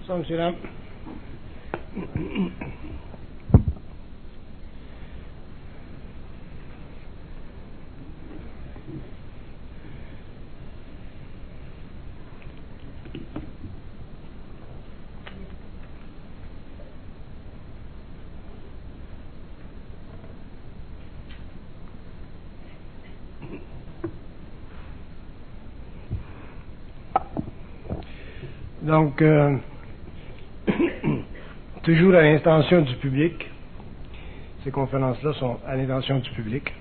Ça, monsieur Lam. Donc, toujours à l'intention du public, ces conférences-là sont à l'intention du public,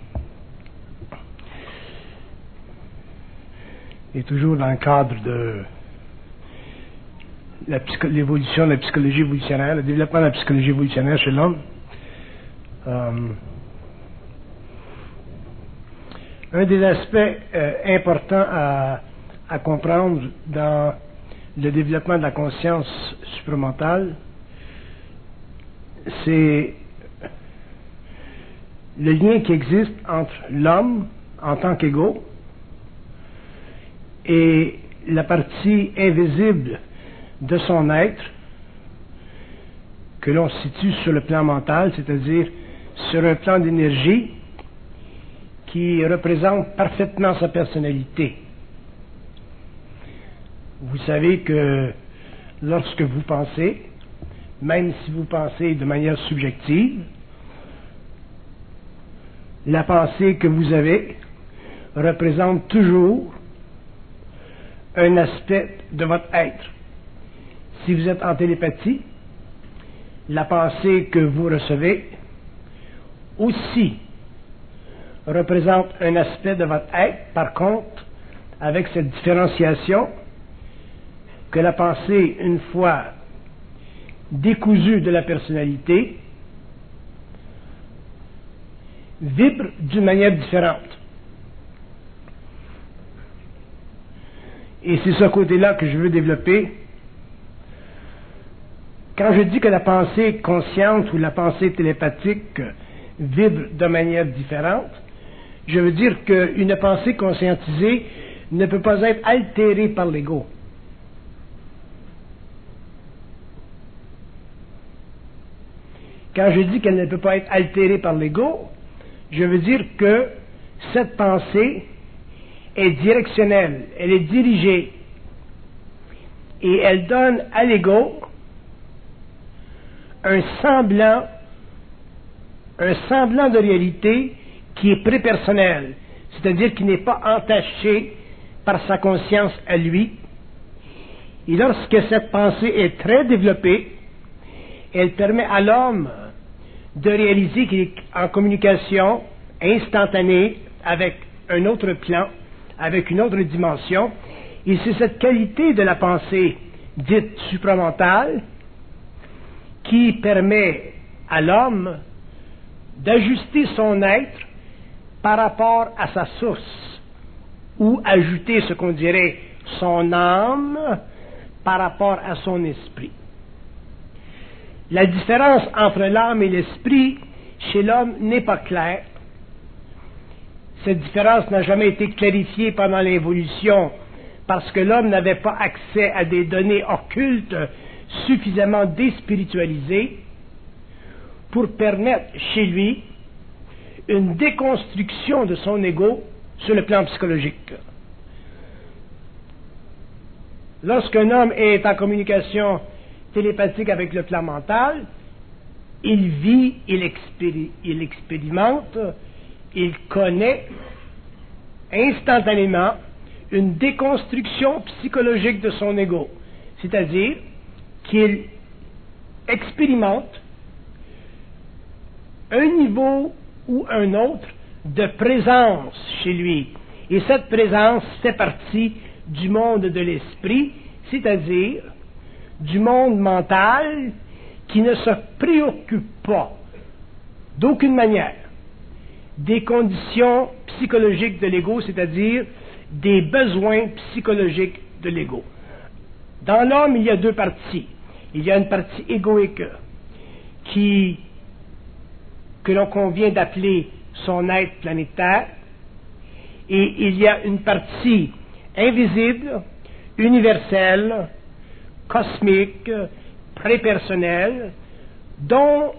et toujours dans le cadre de l'évolution de la psychologie évolutionnaire, le développement de la psychologie évolutionnaire chez l'homme. Un des aspects importants à comprendre dans le développement de la conscience supramentale, c'est le lien qui existe entre l'homme en tant qu'ego et la partie invisible de son être que l'on situe sur le plan mental, c'est-à-dire sur un plan d'énergie qui représente parfaitement sa personnalité. Vous savez que lorsque vous pensez, même si vous pensez de manière subjective, la pensée que vous avez représente toujours un aspect de votre être. Si vous êtes en télépathie, la pensée que vous recevez aussi représente un aspect de votre être, par contre, avec cette différenciation que la pensée, une fois décousue de la personnalité, vibre d'une manière différente. Et c'est ce côté-là que je veux développer. Quand je dis que la pensée consciente ou la pensée télépathique vibre de manière différente, je veux dire qu'une pensée conscientisée ne peut pas être altérée par l'ego. Quand je dis qu'elle ne peut pas être altérée par l'ego, je veux dire que cette pensée est directionnelle, elle est dirigée, et elle donne à l'ego un semblant de réalité qui est prépersonnel, c'est-à-dire qui n'est pas entaché par sa conscience à lui. Et lorsque cette pensée est très développée, elle permet à l'homme de réaliser qu'il est en communication instantanée avec un autre plan, avec une autre dimension. Et c'est cette qualité de la pensée dite supramentale qui permet à l'homme d'ajuster son être par rapport à sa source, ou ajouter ce qu'on dirait son âme par rapport à son esprit. La différence entre l'âme et l'esprit chez l'homme n'est pas claire. Cette différence n'a jamais été clarifiée pendant l'évolution parce que l'homme n'avait pas accès à des données occultes suffisamment déspiritualisées pour permettre chez lui une déconstruction de son ego sur le plan psychologique. Lorsqu'un homme est en communication télépathique avec le plan mental, il vit, il expérimente, il connaît instantanément une déconstruction psychologique de son ego, c'est-à-dire qu'il expérimente un niveau ou un autre de présence chez lui. Et cette présence fait partie du monde de l'esprit, c'est-à-dire du monde mental qui ne se préoccupe pas d'aucune manière des conditions psychologiques de l'ego, c'est-à-dire des besoins psychologiques de l'ego. Dans l'homme, il y a deux parties. Il y a une partie égoïque que l'on convient d'appeler son être planétaire, et il y a une partie invisible, universelle, cosmique, prépersonnel, dont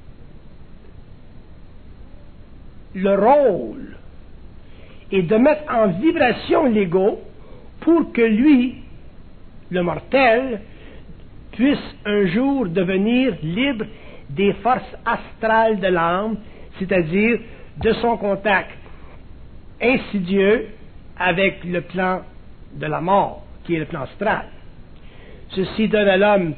le rôle est de mettre en vibration l'ego pour que lui, le mortel, puisse un jour devenir libre des forces astrales de l'âme, c'est-à-dire de son contact insidieux avec le plan de la mort, qui est le plan astral. Ceci donne à l'homme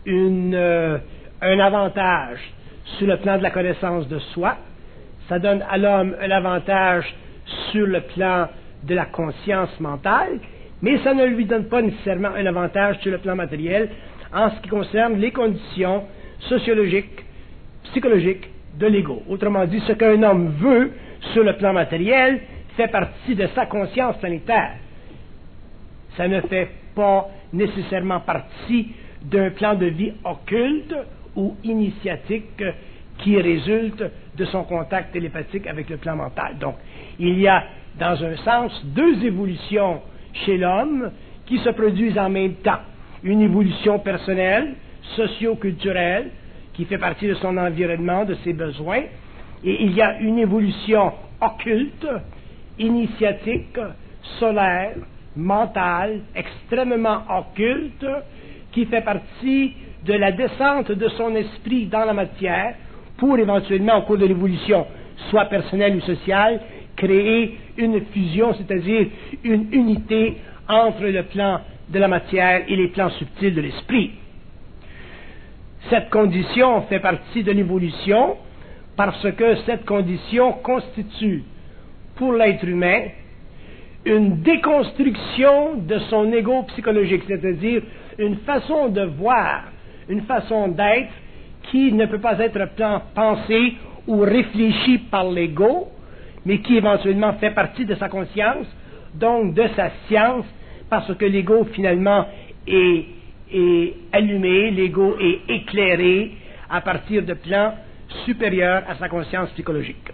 un avantage sur le plan de la connaissance de soi, ça donne à l'homme un avantage sur le plan de la conscience mentale, mais ça ne lui donne pas nécessairement un avantage sur le plan matériel en ce qui concerne les conditions sociologiques, psychologiques de l'ego. Autrement dit, ce qu'un homme veut sur le plan matériel fait partie de sa conscience planétaire. Ça ne fait pas nécessairement partie d'un plan de vie occulte ou initiatique qui résulte de son contact télépathique avec le plan mental. Donc, il y a, dans un sens, deux évolutions chez l'homme qui se produisent en même temps. Une évolution personnelle, socio-culturelle, qui fait partie de son environnement, de ses besoins, et il y a une évolution occulte, initiatique, solaire, mentale, extrêmement occulte, qui fait partie de la descente de son esprit dans la matière pour éventuellement, au cours de l'évolution, soit personnelle ou sociale, créer une fusion, c'est-à-dire une unité entre le plan de la matière et les plans subtils de l'esprit. Cette condition fait partie de l'évolution parce que cette condition constitue pour l'être humain une déconstruction de son ego psychologique, c'est-à-dire une façon de voir, une façon d'être qui ne peut pas être pensée ou réfléchie par l'ego, mais qui éventuellement fait partie de sa conscience, donc de sa science, parce que l'ego finalement est allumé, l'ego est éclairé à partir de plans supérieurs à sa conscience psychologique.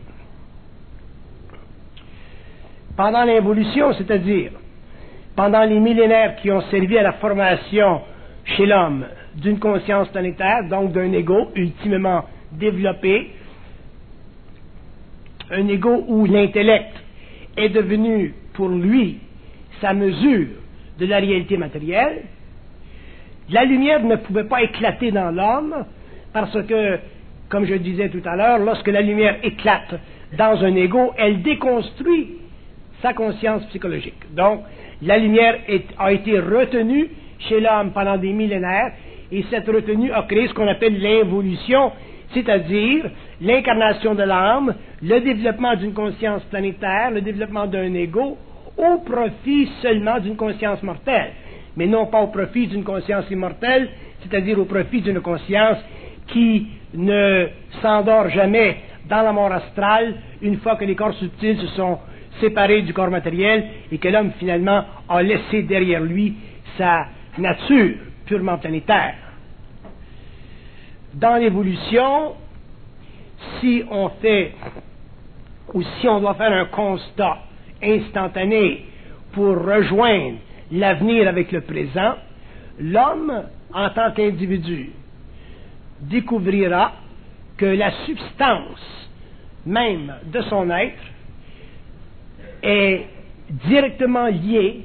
Pendant l'évolution, c'est-à-dire pendant les millénaires qui ont servi à la formation chez l'homme d'une conscience planétaire, donc d'un ego ultimement développé, un ego où l'intellect est devenu pour lui sa mesure de la réalité matérielle, la lumière ne pouvait pas éclater dans l'homme parce que, comme je disais tout à l'heure, lorsque la lumière éclate dans un ego, elle déconstruit sa conscience psychologique. Donc, la lumière a été retenue chez l'homme pendant des millénaires et cette retenue a créé ce qu'on appelle l'involution, c'est-à-dire l'incarnation de l'âme, le développement d'une conscience planétaire, le développement d'un ego au profit seulement d'une conscience mortelle, mais non pas au profit d'une conscience immortelle, c'est-à-dire au profit d'une conscience qui ne s'endort jamais dans la mort astrale une fois que les corps subtils se sont séparés du corps matériel et que l'homme finalement a laissé derrière lui sa nature purement planétaire. Dans l'évolution, si on doit faire un constat instantané pour rejoindre l'avenir avec le présent, l'homme, en tant qu'individu, découvrira que la substance même de son être est directement liée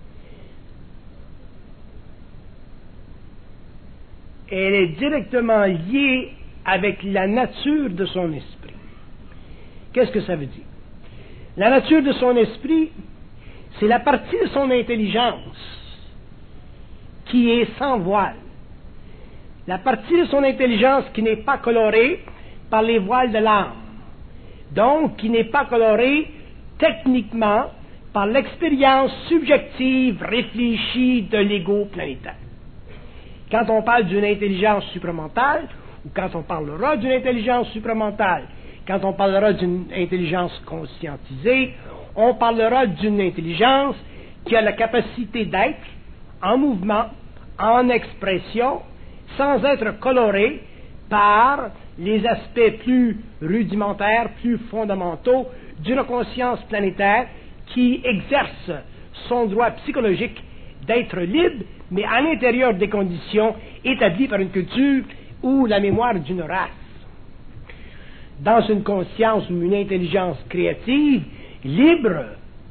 avec la nature de son esprit. Qu'est-ce que ça veut dire? La nature de son esprit, c'est la partie de son intelligence qui est sans voile. La partie de son intelligence qui n'est pas colorée par les voiles de l'âme. Donc, qui n'est pas colorée techniquement par l'expérience subjective réfléchie de l'ego planétaire. Quand on parle d'une intelligence supramentale, ou quand on parlera d'une intelligence supramentale, quand on parlera d'une intelligence conscientisée, on parlera d'une intelligence qui a la capacité d'être en mouvement, en expression, sans être colorée par les aspects plus rudimentaires, plus fondamentaux d'une conscience planétaire qui exerce son droit psychologique d'être libre, mais à l'intérieur des conditions établies par une culture ou la mémoire d'une race. Dans une conscience ou une intelligence créative libre,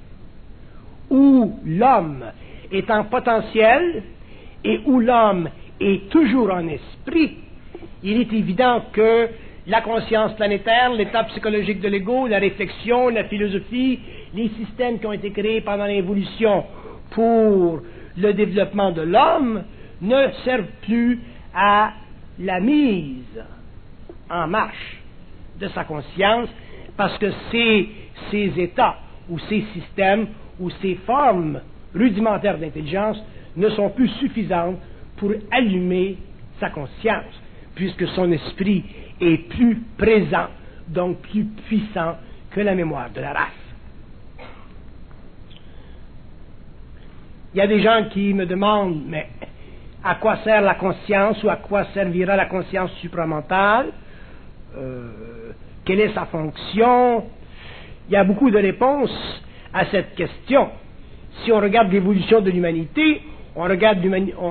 où l'homme est en potentiel et où l'homme est toujours en esprit, il est évident que la conscience planétaire, l'état psychologique de l'ego, la réflexion, la philosophie, les systèmes qui ont été créés pendant l'évolution pour le développement de l'homme ne servent plus à la mise en marche de sa conscience, parce que ces états ou ces systèmes ou ces formes rudimentaires d'intelligence ne sont plus suffisantes pour allumer sa conscience, puisque son esprit est plus présent, donc plus puissant que la mémoire de la race. Il y a des gens qui me demandent, mais à quoi sert la conscience ou à quoi servira la conscience supramentale? Quelle est sa fonction? Il y a beaucoup de réponses à cette question. Si on regarde l'évolution de l'humanité, on regarde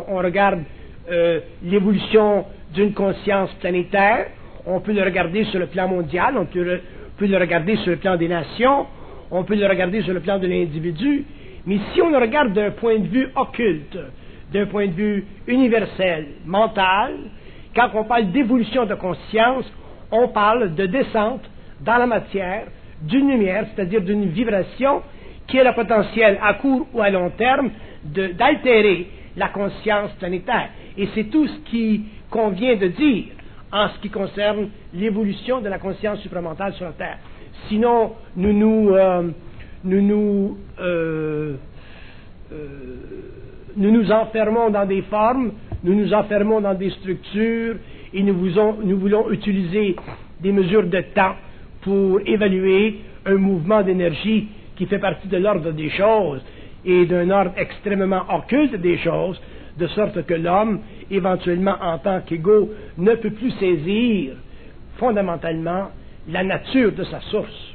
l'évolution d'une conscience planétaire, on peut le regarder sur le plan mondial, on peut le regarder sur le plan des nations, on peut le regarder sur le plan de l'individu, mais si on le regarde d'un point de vue occulte, d'un point de vue universel, mental, quand on parle d'évolution de conscience, on parle de descente dans la matière d'une lumière, c'est-à-dire d'une vibration qui a le potentiel à court ou à long terme d'altérer la conscience planétaire. Et c'est tout ce qu'on vient de dire en ce qui concerne l'évolution de la conscience supramentale sur la Terre. Sinon, nous nous enfermons dans des formes, nous nous enfermons dans des structures et nous voulons utiliser des mesures de temps pour évaluer un mouvement d'énergie qui fait partie de l'ordre des choses et d'un ordre extrêmement occulte des choses, de sorte que l'homme, éventuellement en tant qu'ego, ne peut plus saisir fondamentalement la nature de sa source.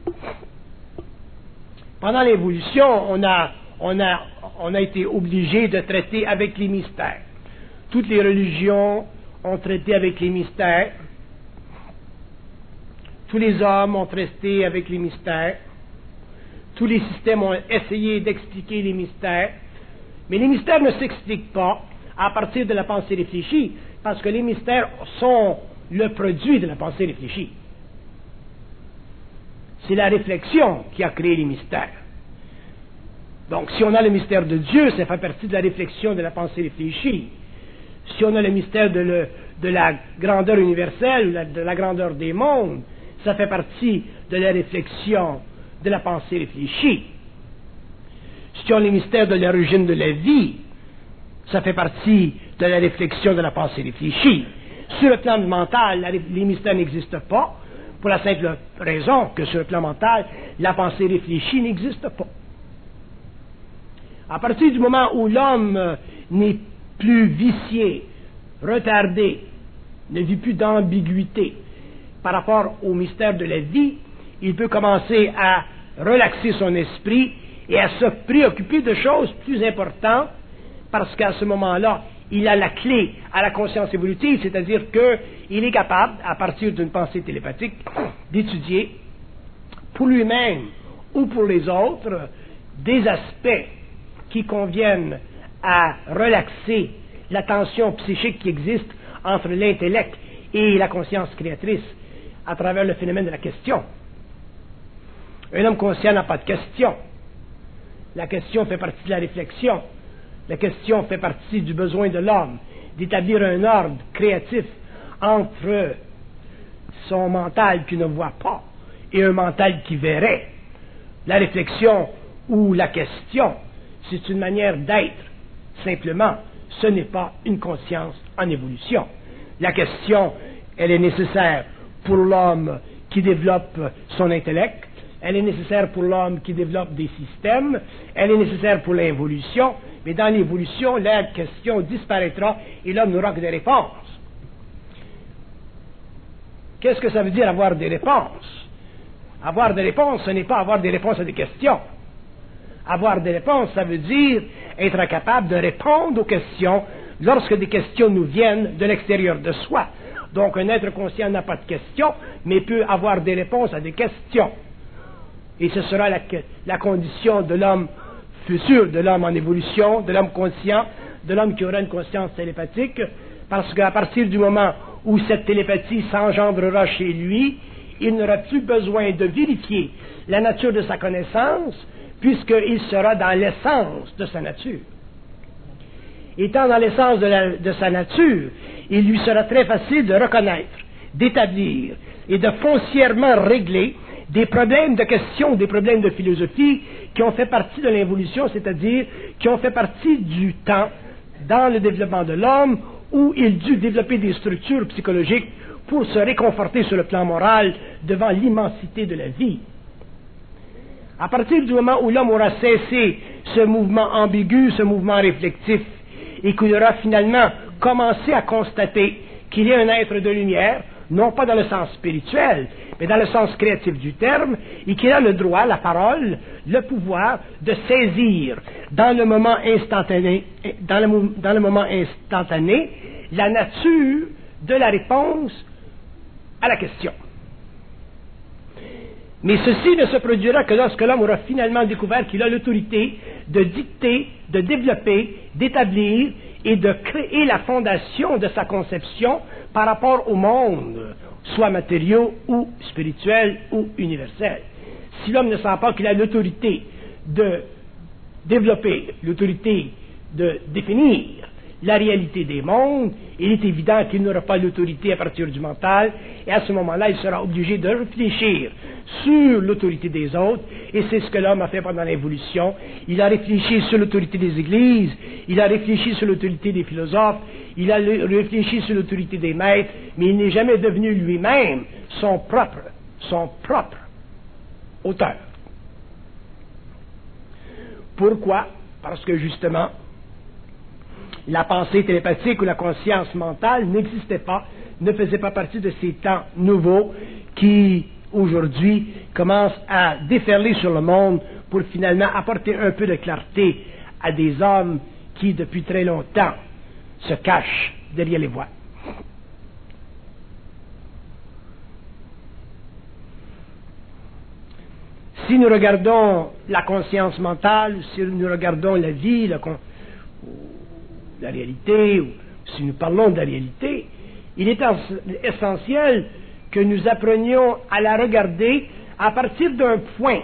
Pendant l'évolution, on a été obligé de traiter avec les mystères. Toutes les religions ont traité avec les mystères. Tous les hommes ont traité avec les mystères. Tous les systèmes ont essayé d'expliquer les mystères. Mais les mystères ne s'expliquent pas à partir de la pensée réfléchie, parce que les mystères sont le produit de la pensée réfléchie. C'est la réflexion qui a créé les mystères. Donc, si on a le mystère de Dieu, ça fait partie de la réflexion de la pensée réfléchie. Si on a le mystère de la grandeur universelle, de la grandeur des mondes, ça fait partie de la réflexion de la pensée réfléchie. Si on a le mystère de l'origine de la vie, ça fait partie de la réflexion de la pensée réfléchie. Sur le plan mental, les mystères n'existent pas, pour la simple raison que sur le plan mental, la pensée réfléchie n'existe pas. À partir du moment où l'homme n'est plus vicié, retardé, ne vit plus d'ambiguïté par rapport au mystère de la vie, il peut commencer à relaxer son esprit et à se préoccuper de choses plus importantes, parce qu'à ce moment-là, il a la clé à la conscience évolutive, c'est-à-dire qu'il est capable, à partir d'une pensée télépathique, d'étudier pour lui-même ou pour les autres des aspects qui conviennent à relaxer la tension psychique qui existe entre l'intellect et la conscience créatrice à travers le phénomène de la question. Un homme conscient n'a pas de question. La question fait partie de la réflexion. La question fait partie du besoin de l'homme d'établir un ordre créatif entre son mental qui ne voit pas et un mental qui verrait. La réflexion ou la question, c'est une manière d'être. Simplement, ce n'est pas une conscience en évolution. La question, elle est nécessaire pour l'homme qui développe son intellect, elle est nécessaire pour l'homme qui développe des systèmes, elle est nécessaire pour l'évolution, mais dans l'évolution, la question disparaîtra et l'homme n'aura que des réponses. Qu'est-ce que ça veut dire avoir des réponses? Avoir des réponses, ce n'est pas avoir des réponses à des questions. Avoir des réponses, ça veut dire être capable de répondre aux questions lorsque des questions nous viennent de l'extérieur de soi. Donc, un être conscient n'a pas de questions, mais peut avoir des réponses à des questions. Et ce sera la condition de l'homme futur, de l'homme en évolution, de l'homme conscient, de l'homme qui aura une conscience télépathique, parce qu'à partir du moment où cette télépathie s'engendrera chez lui, il n'aura plus besoin de vérifier la nature de sa connaissance, puisqu'il sera dans l'essence de sa nature. Étant dans l'essence de sa nature, il lui sera très facile de reconnaître, d'établir et de foncièrement régler des problèmes de questions, des problèmes de philosophie qui ont fait partie de l'évolution, c'est-à-dire qui ont fait partie du temps dans le développement de l'homme où il dut développer des structures psychologiques pour se réconforter sur le plan moral devant l'immensité de la vie. À partir du moment où l'homme aura cessé ce mouvement ambigu, ce mouvement réflexif, et qu'il aura finalement commencé à constater qu'il y a un être de lumière, non pas dans le sens spirituel, mais dans le sens créatif du terme, et qu'il a le droit, la parole, le pouvoir de saisir dans le moment instantané, la nature de la réponse à la question. Mais ceci ne se produira que lorsque l'homme aura finalement découvert qu'il a l'autorité de dicter, de développer, d'établir et de créer la fondation de sa conception par rapport au monde, soit matériaux ou spirituels ou universels. Si l'homme ne sent pas qu'il a l'autorité de développer, l'autorité de définir la réalité des mondes, il est évident qu'il n'aura pas l'autorité à partir du mental, et à ce moment-là, il sera obligé de réfléchir sur l'autorité des autres, et c'est ce que l'homme a fait pendant l'évolution. Il a réfléchi sur l'autorité des églises, il a réfléchi sur l'autorité des philosophes, il a réfléchi sur l'autorité des maîtres, mais il n'est jamais devenu lui-même son propre auteur. Pourquoi? Parce que justement, la pensée télépathique ou la conscience mentale n'existait pas, ne faisait pas partie de ces temps nouveaux qui, aujourd'hui, commencent à déferler sur le monde pour finalement apporter un peu de clarté à des hommes qui, depuis très longtemps, se cachent derrière les voiles. Si nous regardons la conscience mentale, si nous regardons la vie, la réalité, ou si nous parlons de la réalité, il est essentiel que nous apprenions à la regarder à partir d'un point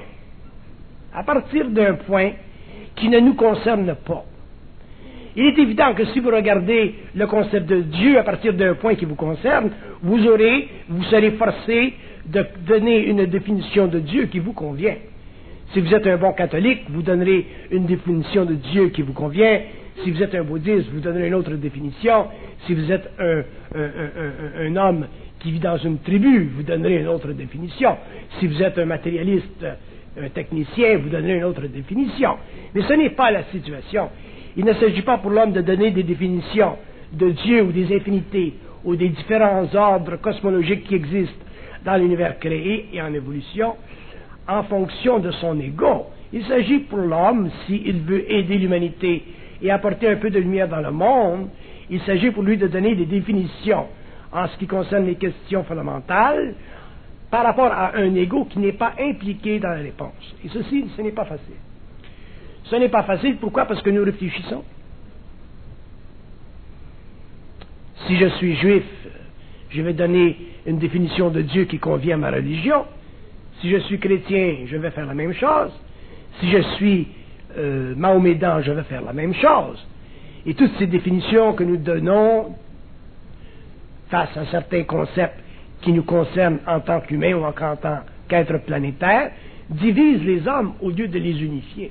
qui ne nous concerne pas. Il est évident que si vous regardez le concept de Dieu à partir d'un point qui vous concerne, vous serez forcé de donner une définition de Dieu qui vous convient. Si vous êtes un bon catholique, vous donnerez une définition de Dieu qui vous convient. Si vous êtes un bouddhiste, vous donnerez une autre définition. Si vous êtes un homme qui vit dans une tribu, vous donnerez une autre définition. Si vous êtes un matérialiste, un technicien, vous donnerez une autre définition. Mais ce n'est pas la situation. Il ne s'agit pas pour l'homme de donner des définitions de Dieu ou des infinités ou des différents ordres cosmologiques qui existent dans l'univers créé et en évolution en fonction de son ego. Il s'agit pour l'homme, s'il veut aider l'humanité et apporter un peu de lumière dans le monde, il s'agit pour lui de donner des définitions en ce qui concerne les questions fondamentales par rapport à un ego qui n'est pas impliqué dans la réponse. Et ceci, ce n'est pas facile. Ce n'est pas facile, pourquoi? Parce que nous réfléchissons. Si je suis juif, je vais donner une définition de Dieu qui convient à ma religion. Si je suis chrétien, je vais faire la même chose. Si je suis mahomédan, je vais faire la même chose. Et toutes ces définitions que nous donnons face à certains concepts qui nous concernent en tant qu'humains ou en tant qu'êtres planétaires, divisent les hommes au lieu de les unifier.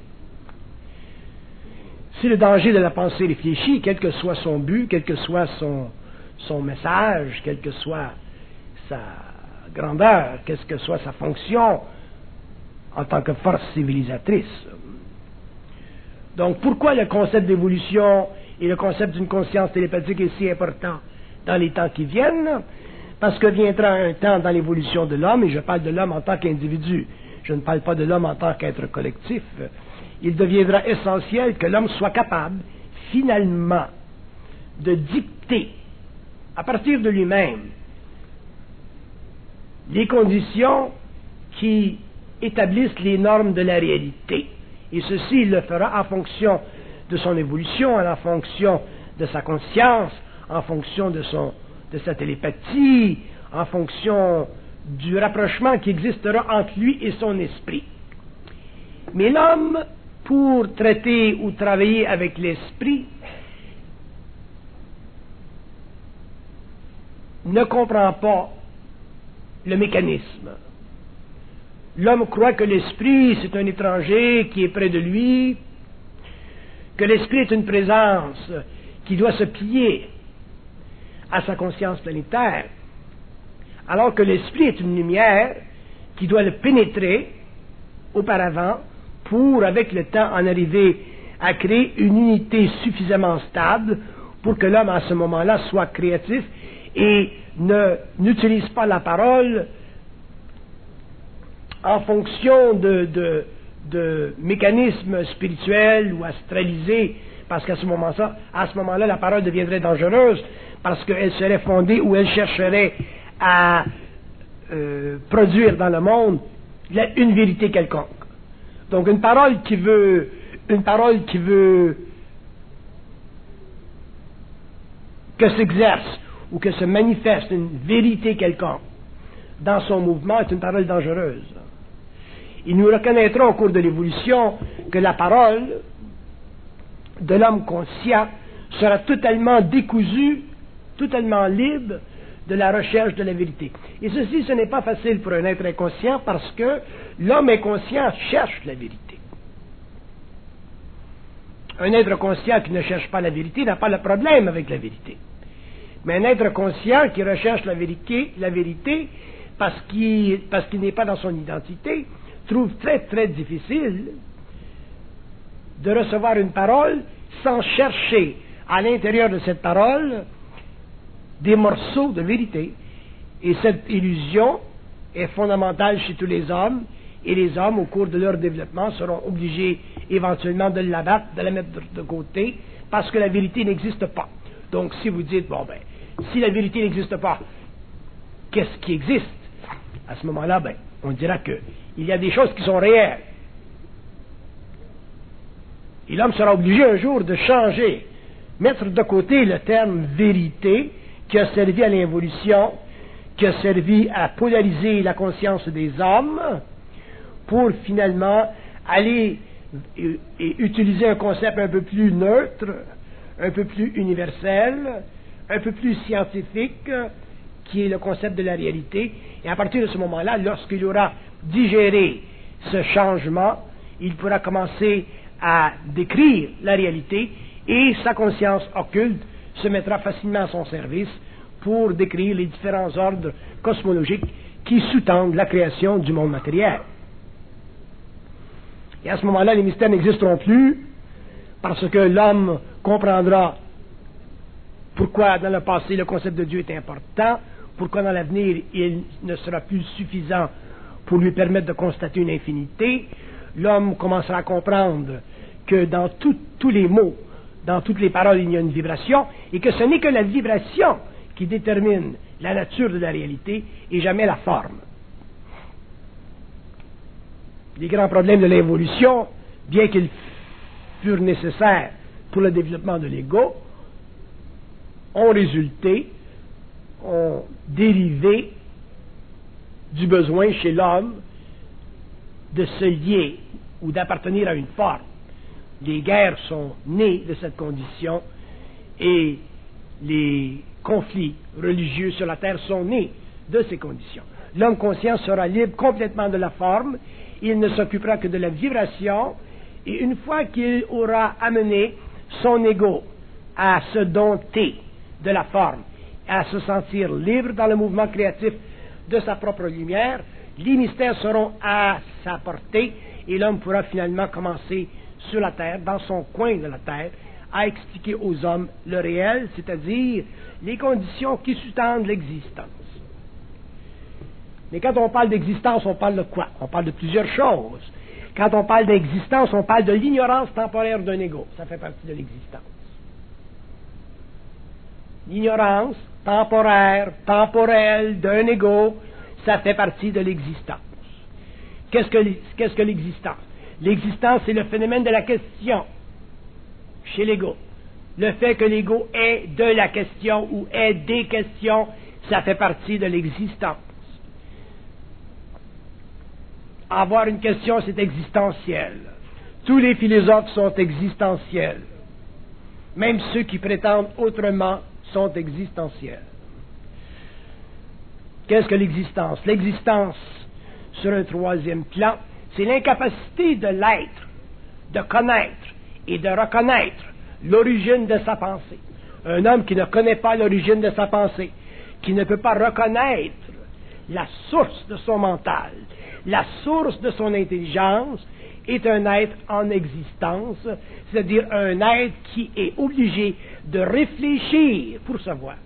C'est le danger de la pensée réfléchie, quel que soit son but, quel que soit son message, quelle que soit sa grandeur, quelle que soit sa fonction en tant que force civilisatrice. Donc, pourquoi le concept d'évolution et le concept d'une conscience télépathique est si important dans les temps qui viennent? Parce que viendra un temps dans l'évolution de l'homme, et je parle de l'homme en tant qu'individu, je ne parle pas de l'homme en tant qu'être collectif. il deviendra essentiel que l'homme soit capable, finalement, de dicter, à partir de lui-même, les conditions qui établissent les normes de la réalité. Et ceci, il le fera en fonction de son évolution, en fonction de sa conscience, en fonction de sa télépathie, en fonction du rapprochement qui existera entre lui et son esprit. Mais l'homme, pour traiter ou travailler avec l'esprit, ne comprend pas le mécanisme. L'homme croit que l'esprit, c'est un étranger qui est près de lui, que l'esprit est une présence qui doit se plier à sa conscience planétaire, alors que l'esprit est une lumière qui doit le pénétrer auparavant pour, avec le temps, en arriver à créer une unité suffisamment stable pour que l'homme, à ce moment-là, soit créatif et n'utilise pas la parole en fonction de mécanismes spirituels ou astralisés, parce qu'à ce moment-là, la parole deviendrait dangereuse, parce qu'elle serait fondée ou elle chercherait à produire dans le monde une vérité quelconque. Donc une parole qui veut que s'exerce ou que se manifeste une vérité quelconque dans son mouvement est une parole dangereuse. Et nous reconnaîtrons au cours de l'évolution que la parole de l'homme conscient sera totalement décousue, totalement libre de la recherche de la vérité. Et ceci, ce n'est pas facile pour un être inconscient parce que l'homme inconscient cherche la vérité. Un être conscient qui ne cherche pas la vérité n'a pas le problème avec la vérité. Mais un être conscient qui recherche la vérité parce qu'il n'est pas dans son identité, trouve très très difficile de recevoir une parole sans chercher à l'intérieur de cette parole des morceaux de vérité. Et cette illusion est fondamentale chez tous les hommes, et les hommes, au cours de leur développement, seront obligés éventuellement de l'abattre, de la mettre de côté, parce que la vérité n'existe pas. Donc si vous dites, si la vérité n'existe pas, qu'est-ce qui existe? À ce moment-là, on dira qu'il y a des choses qui sont réelles. Et l'homme sera obligé un jour de changer, mettre de côté le terme vérité qui a servi à l'involution, qui a servi à polariser la conscience des hommes, pour finalement aller et utiliser un concept un peu plus neutre, un peu plus universel, un peu plus scientifique, qui est le concept de la réalité. Et à partir de ce moment-là, lorsqu'il aura digéré ce changement, il pourra commencer à décrire la réalité et sa conscience occulte se mettra facilement à son service pour décrire les différents ordres cosmologiques qui sous-tendent la création du monde matériel. Et à ce moment-là, les mystères n'existeront plus parce que l'homme comprendra pourquoi dans le passé le concept de Dieu est important, pourquoi dans l'avenir il ne sera plus suffisant pour lui permettre de constater une infinité. L'homme commencera à comprendre que dans tous les mots, dans toutes les paroles, il y a une vibration, et que ce n'est que la vibration qui détermine la nature de la réalité et jamais la forme. Les grands problèmes de l'évolution, bien qu'ils furent nécessaires pour le développement de l'ego, ont dérivé du besoin chez l'homme de se lier ou d'appartenir à une forme. Les guerres sont nées de cette condition et les conflits religieux sur la terre sont nés de ces conditions. L'homme conscient sera libre complètement de la forme, il ne s'occupera que de la vibration, et une fois qu'il aura amené son ego à se dompter de la forme, à se sentir libre dans le mouvement créatif de sa propre lumière, les mystères seront à sa portée et l'homme pourra finalement commencer sur la terre, dans son coin de la terre, à expliquer aux hommes le réel, c'est-à-dire les conditions qui sous-tendent l'existence. Mais quand on parle d'existence, on parle de quoi? On parle de plusieurs choses. Quand on parle d'existence, on parle de l'ignorance temporaire d'un ego. Ça fait partie de l'existence. L'ignorance temporaire, temporelle d'un ego, ça fait partie de l'existence. Qu'est-ce que l'existence? L'existence, c'est le phénomène de la question chez l'ego. Le fait que l'ego est de la question ou est des questions, ça fait partie de l'existence. Avoir une question, c'est existentiel. Tous les philosophes sont existentiels. Même ceux qui prétendent autrement sont existentiels. Qu'est-ce que l'existence? L'existence, sur un troisième plan, c'est l'incapacité de l'être, de connaître et de reconnaître l'origine de sa pensée. Un homme qui ne connaît pas l'origine de sa pensée, qui ne peut pas reconnaître la source de son mental, la source de son intelligence, est un être en existence, c'est-à-dire un être qui est obligé de réfléchir pour savoir.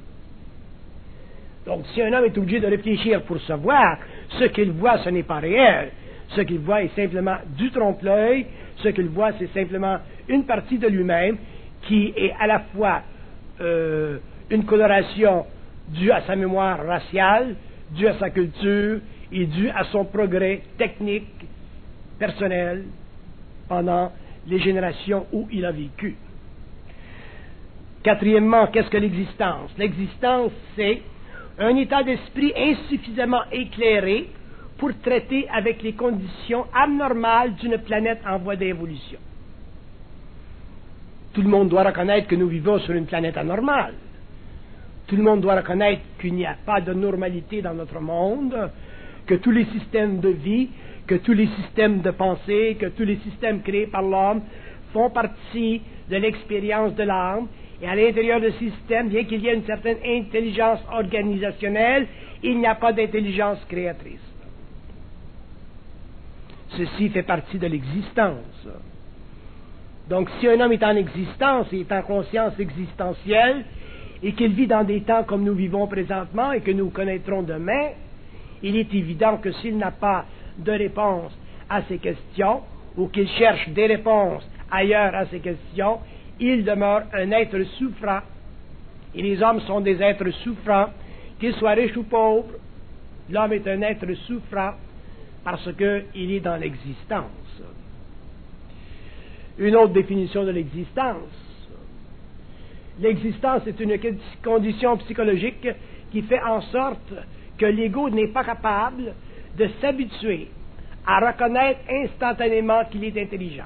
Donc, si un homme est obligé de réfléchir pour savoir, ce qu'il voit, ce n'est pas réel. Ce qu'il voit est simplement du trompe-l'œil. Ce qu'il voit, c'est simplement une partie de lui-même qui est à la fois une coloration due à sa mémoire raciale, due à sa culture et due à son progrès technique, personnel, pendant les générations où il a vécu. Quatrièmement, qu'est-ce que l'existence? L'existence, c'est un état d'esprit insuffisamment éclairé pour traiter avec les conditions abnormales d'une planète en voie d'évolution. Tout le monde doit reconnaître que nous vivons sur une planète anormale. Tout le monde doit reconnaître qu'il n'y a pas de normalité dans notre monde, que tous les systèmes de vie, que tous les systèmes de pensée, que tous les systèmes créés par l'homme font partie de l'expérience de l'âme. Et à l'intérieur de ces systèmes, bien qu'il y ait une certaine intelligence organisationnelle, il n'y a pas d'intelligence créatrice. Ceci fait partie de l'existence. Donc, si un homme est en existence et est en conscience existentielle, et qu'il vit dans des temps comme nous vivons présentement et que nous connaîtrons demain, il est évident que s'il n'a pas de réponse à ces questions, ou qu'il cherche des réponses ailleurs à ces questions, il demeure un être souffrant. Et les hommes sont des êtres souffrants, qu'ils soient riches ou pauvres. L'homme est un être souffrant parce qu'il est dans l'existence. Une autre définition de l'existence. L'existence est une condition psychologique qui fait en sorte que l'ego n'est pas capable de s'habituer à reconnaître instantanément qu'il est intelligent.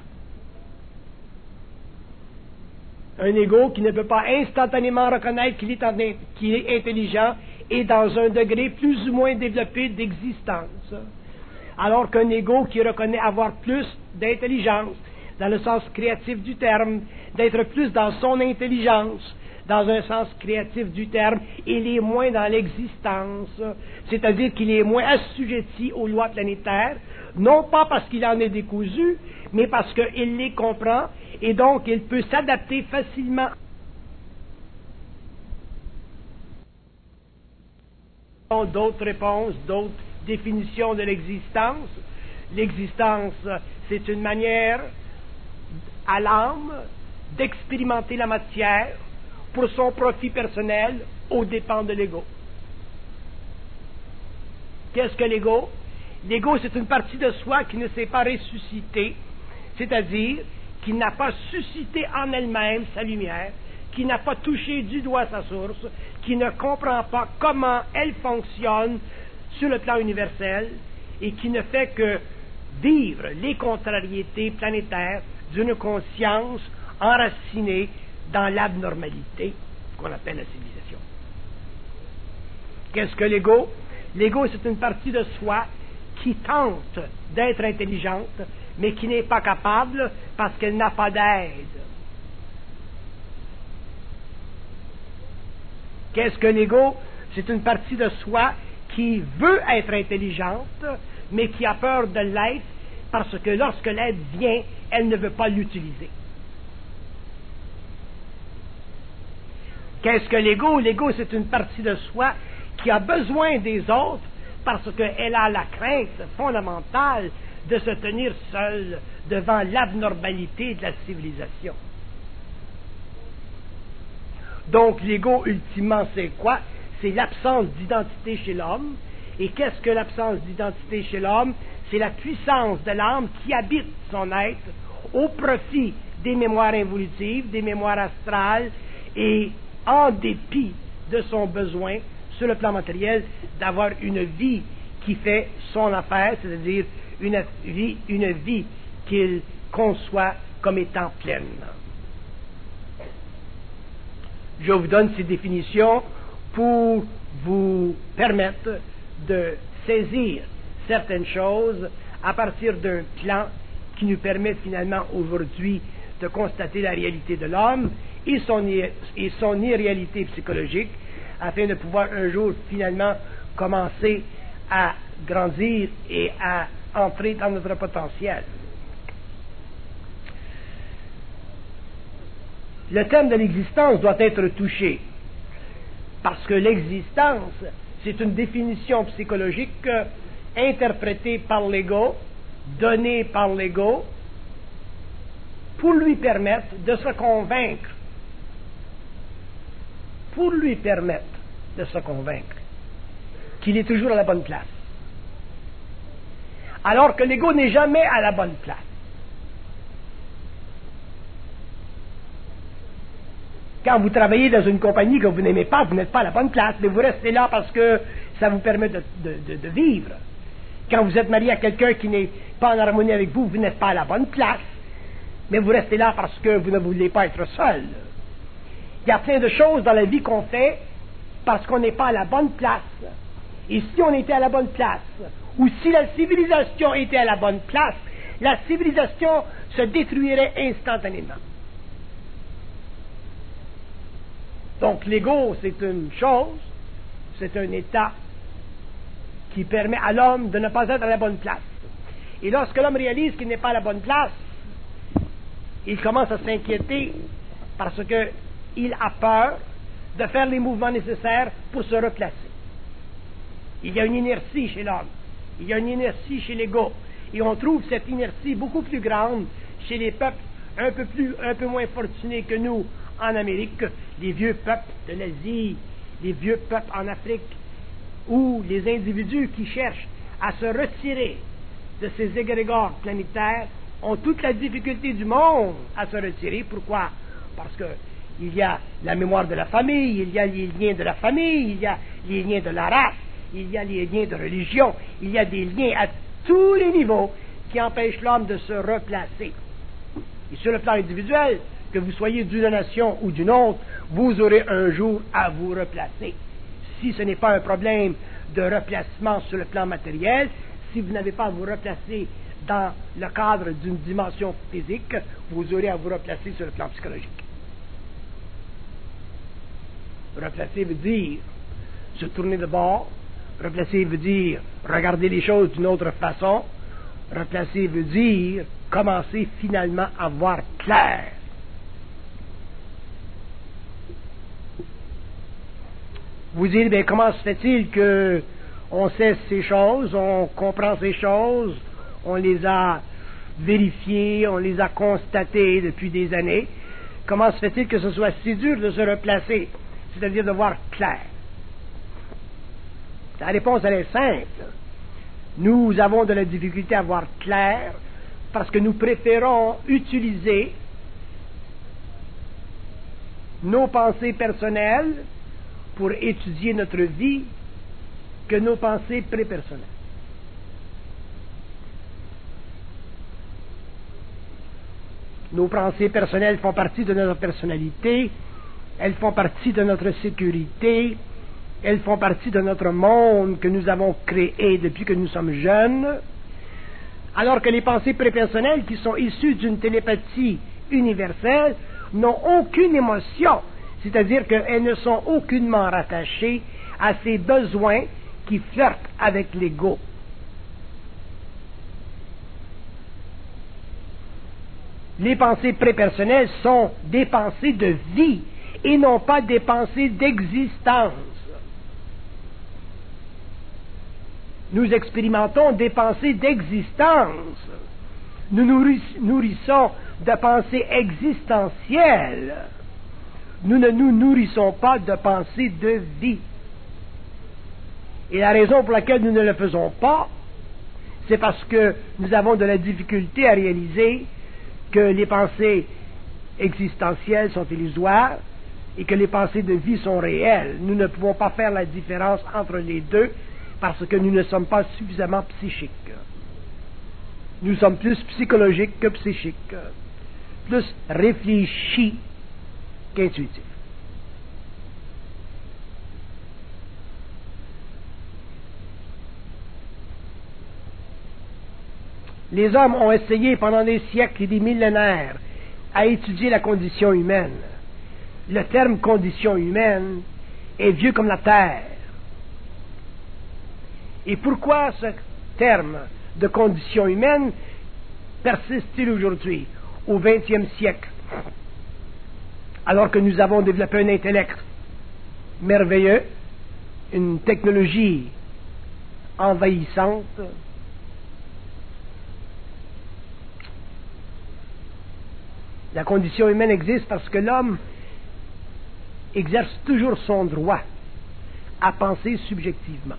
Un ego qui ne peut pas instantanément reconnaître qu'il est intelligent est dans un degré plus ou moins développé d'existence. Alors qu'un ego qui reconnaît avoir plus d'intelligence, dans le sens créatif du terme, d'être plus dans son intelligence, dans un sens créatif du terme, il est moins dans l'existence, c'est-à-dire qu'il est moins assujetti aux lois planétaires, non pas parce qu'il en est décousu, mais parce qu'il les comprend, et donc il peut s'adapter facilement d'autres réponses, d'autres définitions de l'existence. L'existence, c'est une manière à l'âme d'expérimenter la matière pour son profit personnel aux dépens de l'ego. Qu'est-ce que l'ego? L'ego, c'est une partie de soi qui ne s'est pas ressuscitée, c'est-à-dire qui n'a pas suscité en elle-même sa lumière, qui n'a pas touché du doigt sa source, qui ne comprend pas comment elle fonctionne sur le plan universel et qui ne fait que vivre les contrariétés planétaires d'une conscience enracinée dans l'abnormalité qu'on appelle la civilisation. Qu'est-ce que l'ego? L'ego, c'est une partie de soi qui tente d'être intelligente, mais qui n'est pas capable parce qu'elle n'a pas d'aide. Qu'est-ce que l'ego? C'est une partie de soi qui veut être intelligente, mais qui a peur de l'être parce que lorsque l'aide vient, elle ne veut pas l'utiliser. Qu'est-ce que l'ego? L'ego, c'est une partie de soi qui a besoin des autres parce qu'elle a la crainte fondamentale de se tenir seul devant l'abnormalité de la civilisation. Donc l'ego, ultimement, c'est quoi? C'est l'absence d'identité chez l'homme. Et qu'est-ce que l'absence d'identité chez l'homme? C'est la puissance de l'âme qui habite son être au profit des mémoires involutives, des mémoires astrales, et en dépit de son besoin, sur le plan matériel, d'avoir une vie qui fait son affaire, c'est-à-dire une vie qu'il conçoit comme étant pleine. Je vous donne ces définitions pour vous permettre de saisir certaines choses à partir d'un plan qui nous permet finalement aujourd'hui de constater la réalité de l'homme et son irréalité psychologique, afin de pouvoir un jour finalement commencer à grandir et à entrer dans notre potentiel. Le thème de l'existence doit être touché, parce que l'existence, c'est une définition psychologique interprétée par l'ego, donnée par l'ego, pour lui permettre de se convaincre, qu'il est toujours à la bonne place. Alors que l'ego n'est jamais à la bonne place. Quand vous travaillez dans une compagnie que vous n'aimez pas, vous n'êtes pas à la bonne place, mais vous restez là parce que ça vous permet de vivre. Quand vous êtes marié à quelqu'un qui n'est pas en harmonie avec vous, vous n'êtes pas à la bonne place, mais vous restez là parce que vous ne voulez pas être seul. Il y a plein de choses dans la vie qu'on fait parce qu'on n'est pas à la bonne place. Et si on était à la bonne place, ou si la civilisation était à la bonne place, la civilisation se détruirait instantanément. Donc l'ego, c'est une chose, c'est un état qui permet à l'homme de ne pas être à la bonne place. Et lorsque l'homme réalise qu'il n'est pas à la bonne place, il commence à s'inquiéter parce qu'il a peur de faire les mouvements nécessaires pour se replacer. Il y a une inertie chez l'homme, il y a une inertie chez l'ego, et on trouve cette inertie beaucoup plus grande chez les peuples un peu moins fortunés que nous en Amérique, les vieux peuples de l'Asie, les vieux peuples en Afrique, ou les individus qui cherchent à se retirer de ces égrégores planétaires ont toute la difficulté du monde à se retirer. Pourquoi? Parce que il y a la mémoire de la famille, il y a les liens de la famille, il y a les liens de la race, il y a les liens de religion, il y a des liens à tous les niveaux qui empêchent l'homme de se replacer. Et sur le plan individuel, que vous soyez d'une nation ou d'une autre, vous aurez un jour à vous replacer. Si ce n'est pas un problème de replacement sur le plan matériel, si vous n'avez pas à vous replacer dans le cadre d'une dimension physique, vous aurez à vous replacer sur le plan psychologique. Replacer veut dire se tourner de bord. Replacer veut dire regarder les choses d'une autre façon. Replacer veut dire commencer finalement à voir clair. Vous dites, bien, comment se fait-il qu'on sait ces choses, on comprend ces choses, on les a vérifiées, on les a constatées depuis des années. Comment se fait-il que ce soit si dur de se replacer, c'est-à-dire de voir clair? La réponse, elle est simple. Nous avons de la difficulté à voir clair parce que nous préférons utiliser nos pensées personnelles pour étudier notre vie que nos pensées prépersonnelles. Nos pensées personnelles font partie de notre personnalité, elles font partie de notre sécurité, elles font partie de notre monde que nous avons créé depuis que nous sommes jeunes, alors que les pensées prépersonnelles qui sont issues d'une télépathie universelle n'ont aucune émotion, c'est-à-dire qu'elles ne sont aucunement rattachées à ces besoins qui flirtent avec l'ego. Les pensées prépersonnelles sont des pensées de vie et non pas des pensées d'existence. nous expérimentons des pensées d'existence. Nous nourrissons de pensées existentielles. Nous ne nous nourrissons pas de pensées de vie. Et la raison pour laquelle nous ne le faisons pas, c'est parce que nous avons de la difficulté à réaliser que les pensées existentielles sont illusoires et que les pensées de vie sont réelles. Nous ne pouvons pas faire la différence entre les deux parce que nous ne sommes pas suffisamment psychiques. Nous sommes plus psychologiques que psychiques, plus réfléchis qu'intuitifs. Les hommes ont essayé pendant des siècles et des millénaires à étudier la condition humaine. Le terme condition humaine est vieux comme la terre. Et pourquoi ce terme de condition humaine persiste-t-il aujourd'hui, au XXe siècle, alors que nous avons développé un intellect merveilleux, une technologie envahissante? La condition humaine existe parce que l'homme exerce toujours son droit à penser subjectivement.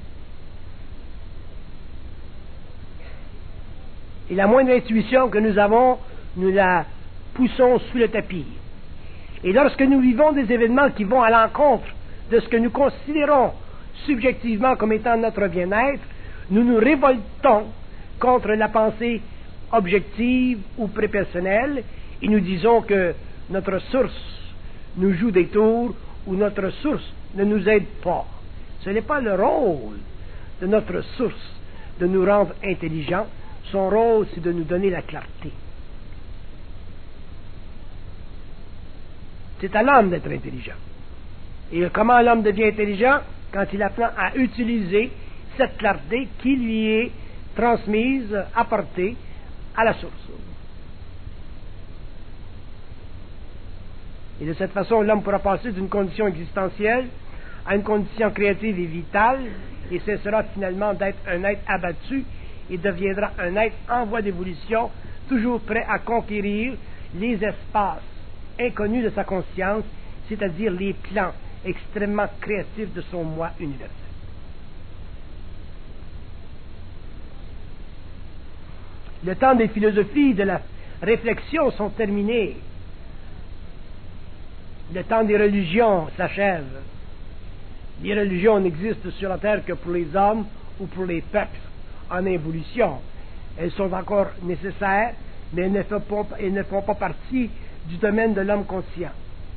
Et la moindre intuition que nous avons, nous la poussons sous le tapis. Et lorsque nous vivons des événements qui vont à l'encontre de ce que nous considérons subjectivement comme étant notre bien-être, nous nous révoltons contre la pensée objective ou prépersonnelle et nous disons que notre source nous joue des tours ou notre source ne nous aide pas. Ce n'est pas le rôle de notre source de nous rendre intelligents. Son rôle, c'est de nous donner la clarté. C'est à l'homme d'être intelligent. Et comment l'homme devient intelligent? Quand il apprend à utiliser cette clarté qui lui est transmise, apportée à la source. Et de cette façon, l'homme pourra passer d'une condition existentielle à une condition créative et vitale, et cessera finalement d'être un être abattu et deviendra un être en voie d'évolution, toujours prêt à conquérir les espaces inconnus de sa conscience, c'est-à-dire les plans extrêmement créatifs de son moi universel. Le temps des philosophies de la réflexion sont terminés. Le temps des religions s'achève. Les religions n'existent sur la terre que pour les hommes ou pour les peuples en évolution. Elles sont encore nécessaires, mais elles ne font pas partie du domaine de l'homme conscient.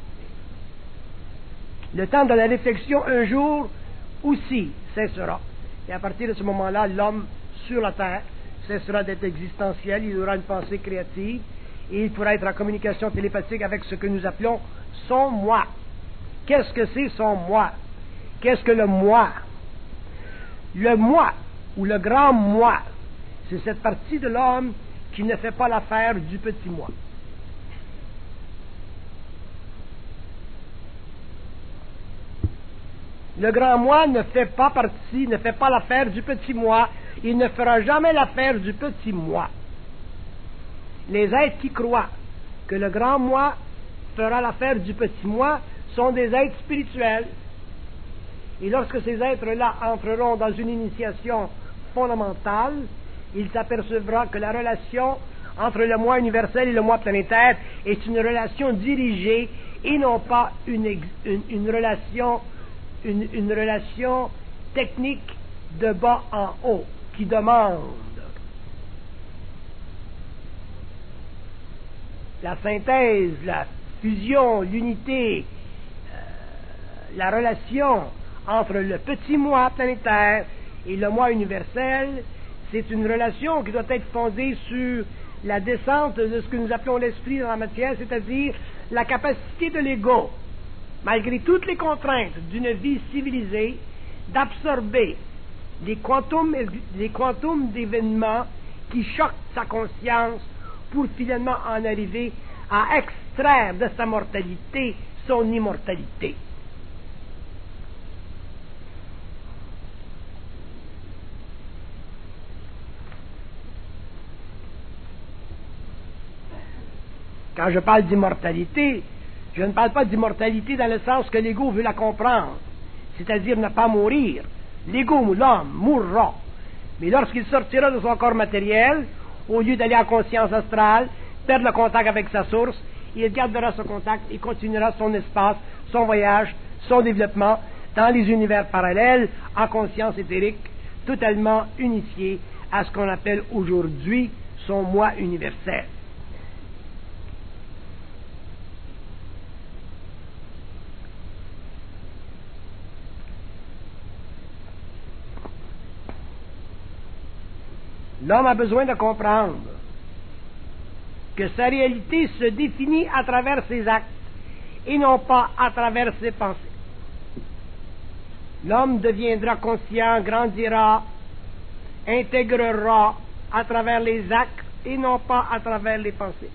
Le temps de la réflexion, un jour, aussi cessera. Et à partir de ce moment-là, l'homme sur la terre cessera d'être existentiel, il aura une pensée créative, et il pourra être en communication télépathique avec ce que nous appelons son moi. Qu'est-ce que c'est son moi? Qu'est-ce que le moi? Le moi, ou le grand moi, c'est cette partie de l'homme qui ne fait pas l'affaire du petit moi. Le grand moi ne fait pas partie, ne fait pas l'affaire du petit moi. Il ne fera jamais l'affaire du petit moi. Les êtres qui croient que le grand moi fera l'affaire du petit moi sont des êtres spirituels. Et lorsque ces êtres-là entreront dans une initiation fondamentale, ils s'apercevront que la relation entre le moi universel et le moi planétaire est une relation dirigée et non pas une relation technique de bas en haut qui demande la synthèse, la fusion, l'unité, la relation entre le petit moi planétaire et le moi universel. C'est une relation qui doit être fondée sur la descente de ce que nous appelons l'esprit dans la matière, c'est-à-dire la capacité de l'ego, malgré toutes les contraintes d'une vie civilisée, d'absorber les quantums d'événements qui choquent sa conscience pour finalement en arriver à extraire de sa mortalité son immortalité. Quand je parle d'immortalité, je ne parle pas d'immortalité dans le sens que l'ego veut la comprendre, c'est-à-dire ne pas mourir. L'ego, l'homme, mourra. Mais lorsqu'il sortira de son corps matériel, au lieu d'aller en conscience astrale, perdre le contact avec sa source, il gardera ce contact et continuera son espace, son voyage, son développement dans les univers parallèles, en conscience éthérique, totalement unifié à ce qu'on appelle aujourd'hui son moi universel. L'homme a besoin de comprendre que sa réalité se définit à travers ses actes et non pas à travers ses pensées. L'homme deviendra conscient, grandira, intégrera à travers les actes et non pas à travers les pensées.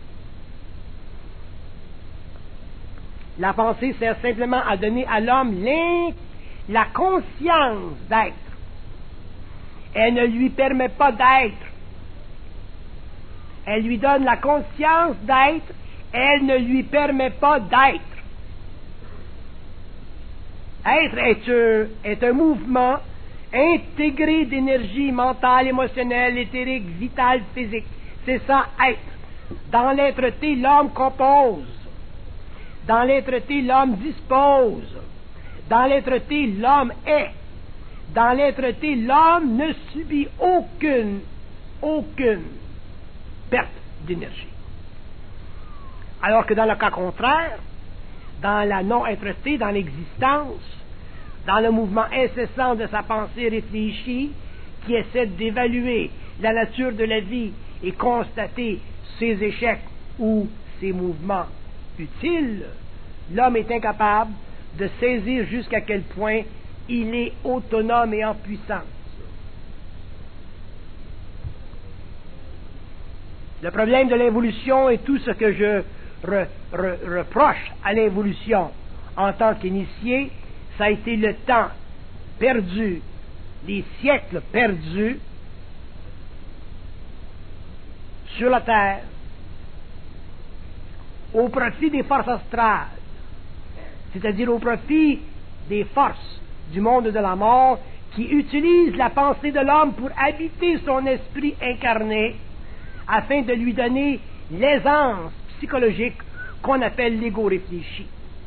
La pensée sert simplement à donner à l'homme la conscience d'être. Elle ne lui permet pas d'être. Elle lui donne la conscience d'être, elle ne lui permet pas d'être. Être est un mouvement intégré d'énergie mentale, émotionnelle, éthérique, vitale, physique. C'est ça, être. Dans l'être-té, l'homme compose. Dans l'être-té, l'homme dispose. Dans l'être-té, l'homme est. Dans l'être-té, l'homme ne subit aucune perte d'énergie. Alors que dans le cas contraire, dans la non-être-té, dans l'existence, dans le mouvement incessant de sa pensée réfléchie, qui essaie d'évaluer la nature de la vie et constater ses échecs ou ses mouvements utiles, l'homme est incapable de saisir jusqu'à quel point il est autonome et en puissance. Le problème de l'évolution et tout ce que je reproche à l'évolution en tant qu'initié, ça a été le temps perdu, les siècles perdus sur la Terre au profit des forces astrales, c'est-à-dire au profit des forces du monde de la mort qui utilisent la pensée de l'homme pour habiter son esprit incarné afin de lui donner l'aisance psychologique qu'on appelle l'ego réfléchi.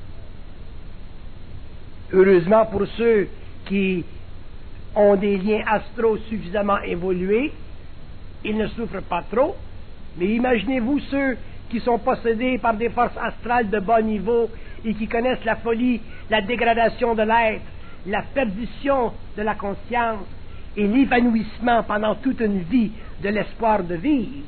Heureusement pour ceux qui ont des liens astraux suffisamment évolués, ils ne souffrent pas trop, mais imaginez-vous ceux qui sont possédés par des forces astrales de bas niveau et qui connaissent la folie, la dégradation de l'être, la perdition de la conscience et l'évanouissement pendant toute une vie de l'espoir de vivre.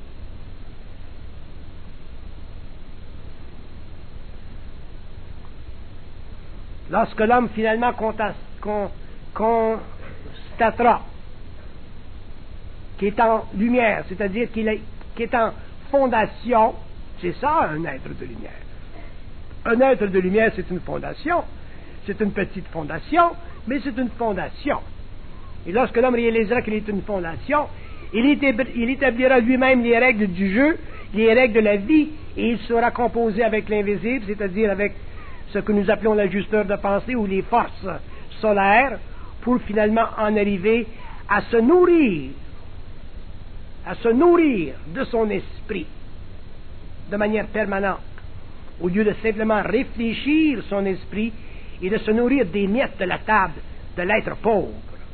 Lorsque l'homme finalement constatera qu'il est en lumière, c'est-à-dire qu'il est en fondation, c'est ça un être de lumière. Un être de lumière, c'est une fondation. C'est une petite fondation, mais c'est une fondation. Et lorsque l'homme réalisera qu'il est une fondation, il établira lui-même les règles du jeu, les règles de la vie, et il sera composé avec l'invisible, c'est-à-dire avec ce que nous appelons l'ajusteur de pensée ou les forces solaires, pour finalement en arriver à se nourrir de son esprit de manière permanente, au lieu de simplement réfléchir son esprit et de se nourrir des miettes de la table de l'être pauvre.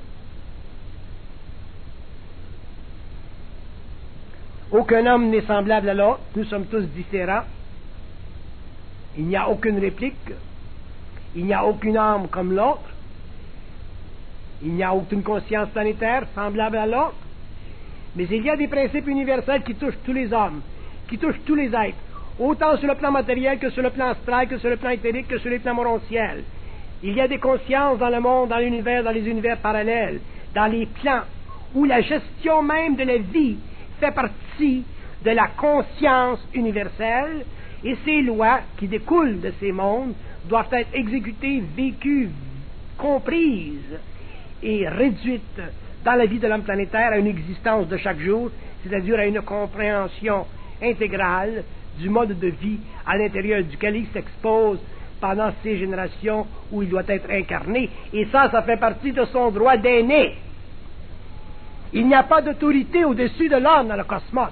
Aucun homme n'est semblable à l'autre, nous sommes tous différents. Il n'y a aucune réplique, il n'y a aucune âme comme l'autre, il n'y a aucune conscience planétaire semblable à l'autre, mais il y a des principes universels qui touchent tous les hommes, qui touchent tous les êtres, autant sur le plan matériel que sur le plan astral, que sur le plan éthérique, que sur les plans morontiels. Il y a des consciences dans le monde, dans l'univers, dans les univers parallèles, dans les plans où la gestion même de la vie fait partie de la conscience universelle, et ces lois qui découlent de ces mondes doivent être exécutées, vécues, comprises et réduites dans la vie de l'homme planétaire à une existence de chaque jour, c'est-à-dire à une compréhension intégrale du mode de vie à l'intérieur duquel il s'expose pendant ces générations où il doit être incarné. Et ça fait partie de son droit d'aîné. Il n'y a pas d'autorité au-dessus de l'homme dans le cosmos.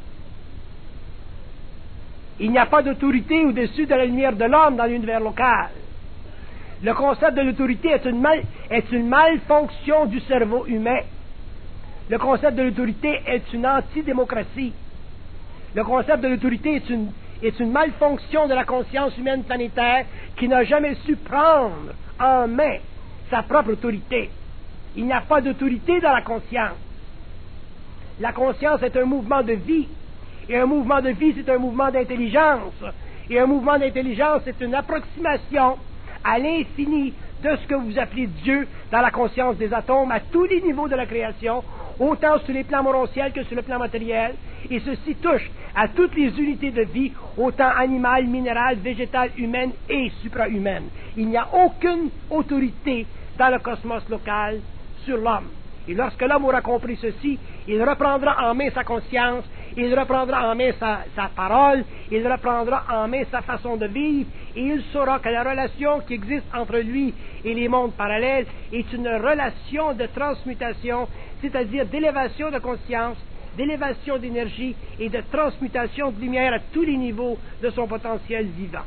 Il n'y a pas d'autorité au-dessus de la lumière de l'homme dans l'univers local. Le concept de l'autorité est une malfonction du cerveau humain. Le concept de l'autorité est une antidémocratie. Le concept de l'autorité est une malfonction de la conscience humaine planétaire qui n'a jamais su prendre en main sa propre autorité. Il n'y a pas d'autorité dans la conscience. La conscience est un mouvement de vie. Et un mouvement de vie, c'est un mouvement d'intelligence. Et un mouvement d'intelligence, c'est une approximation à l'infini de ce que vous appelez Dieu dans la conscience des atomes à tous les niveaux de la création, autant sur les plans morontiels que sur le plan matériel. Et ceci touche à toutes les unités de vie, autant animales, minérales, végétales, humaines et suprahumaines. Il n'y a aucune autorité dans le cosmos local sur l'homme. Et lorsque l'homme aura compris ceci, il reprendra en main sa conscience, il reprendra en main sa parole, il reprendra en main sa façon de vivre, et il saura que la relation qui existe entre lui et les mondes parallèles est une relation de transmutation, c'est-à-dire d'élévation de conscience, d'élévation d'énergie et de transmutation de lumière à tous les niveaux de son potentiel vivant.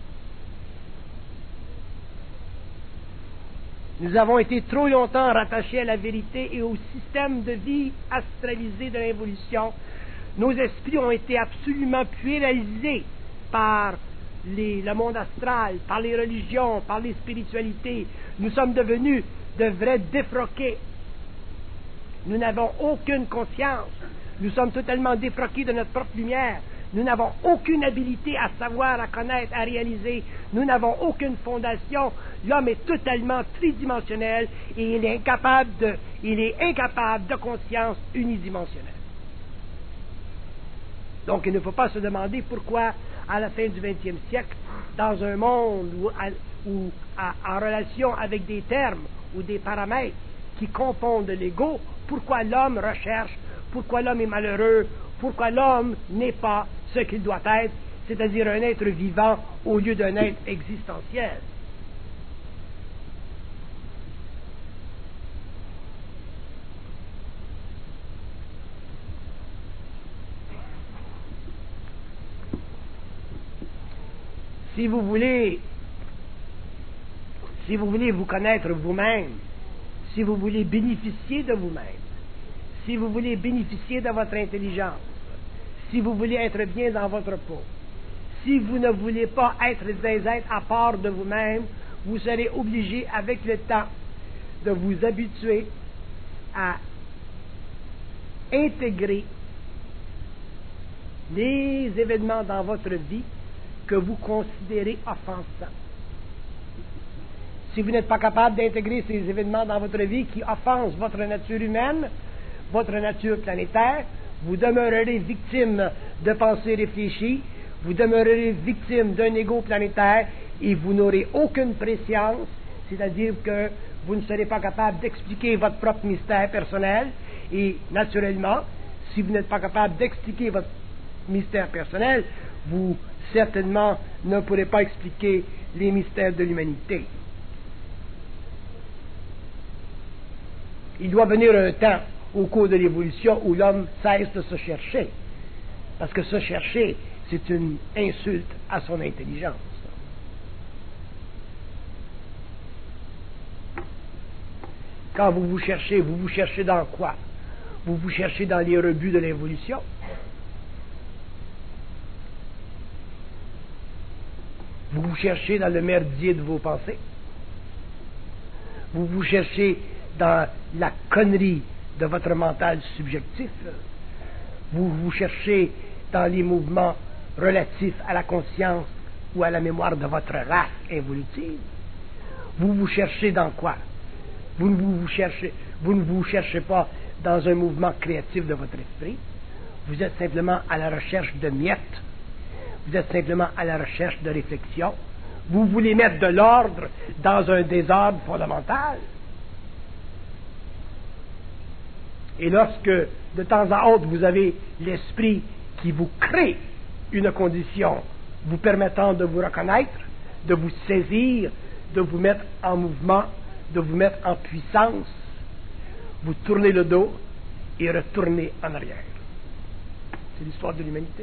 Nous avons été trop longtemps rattachés à la vérité et au système de vie astralisé de l'évolution. Nos esprits ont été absolument puéralisés par le monde astral, par les religions, par les spiritualités. Nous sommes devenus de vrais défroqués. Nous n'avons aucune conscience. Nous sommes totalement défroqués de notre propre lumière. Nous n'avons aucune habilité à savoir, à connaître, à réaliser. Nous n'avons aucune fondation. L'homme est totalement tridimensionnel et il est incapable de conscience unidimensionnelle. Donc il ne faut pas se demander pourquoi, à la fin du XXe siècle, dans un monde en relation avec des termes ou des paramètres qui confondent l'ego, pourquoi l'homme recherche, pourquoi l'homme est malheureux, pourquoi l'homme n'est pas ce qu'il doit être, c'est-à-dire un être vivant au lieu d'un être existentiel. Si vous voulez vous connaître vous-même, si vous voulez bénéficier de vous-même, si vous voulez bénéficier de votre intelligence, si vous voulez être bien dans votre peau, si vous ne voulez pas être des êtres à part de vous-même, vous serez obligé avec le temps de vous habituer à intégrer les événements dans votre vie que vous considérez offensants. Si vous n'êtes pas capable d'intégrer ces événements dans votre vie qui offensent votre nature humaine, votre nature planétaire, vous demeurerez victime de pensées réfléchies, vous demeurerez victime d'un ego planétaire et vous n'aurez aucune préscience, c'est-à-dire que vous ne serez pas capable d'expliquer votre propre mystère personnel et, naturellement, si vous n'êtes pas capable d'expliquer votre mystère personnel, vous certainement ne pourrez pas expliquer les mystères de l'humanité. Il doit venir un temps au cours de l'évolution où l'homme cesse de se chercher. Parce que se chercher, c'est une insulte à son intelligence. Quand vous vous cherchez dans quoi? Vous vous cherchez dans les rebuts de l'évolution. Vous vous cherchez dans le merdier de vos pensées. Vous vous cherchez dans la connerie de votre mental subjectif. Vous vous cherchez dans les mouvements relatifs à la conscience ou à la mémoire de votre race évolutive. Vous vous cherchez dans quoi? Vous ne vous cherchez pas dans un mouvement créatif de votre esprit. Vous êtes simplement à la recherche de miettes. Vous êtes simplement à la recherche de réflexion. Vous voulez mettre de l'ordre dans un désordre fondamental. Et lorsque, de temps à autre, vous avez l'esprit qui vous crée une condition vous permettant de vous reconnaître, de vous saisir, de vous mettre en mouvement, de vous mettre en puissance, vous tournez le dos et retournez en arrière. C'est l'histoire de l'humanité.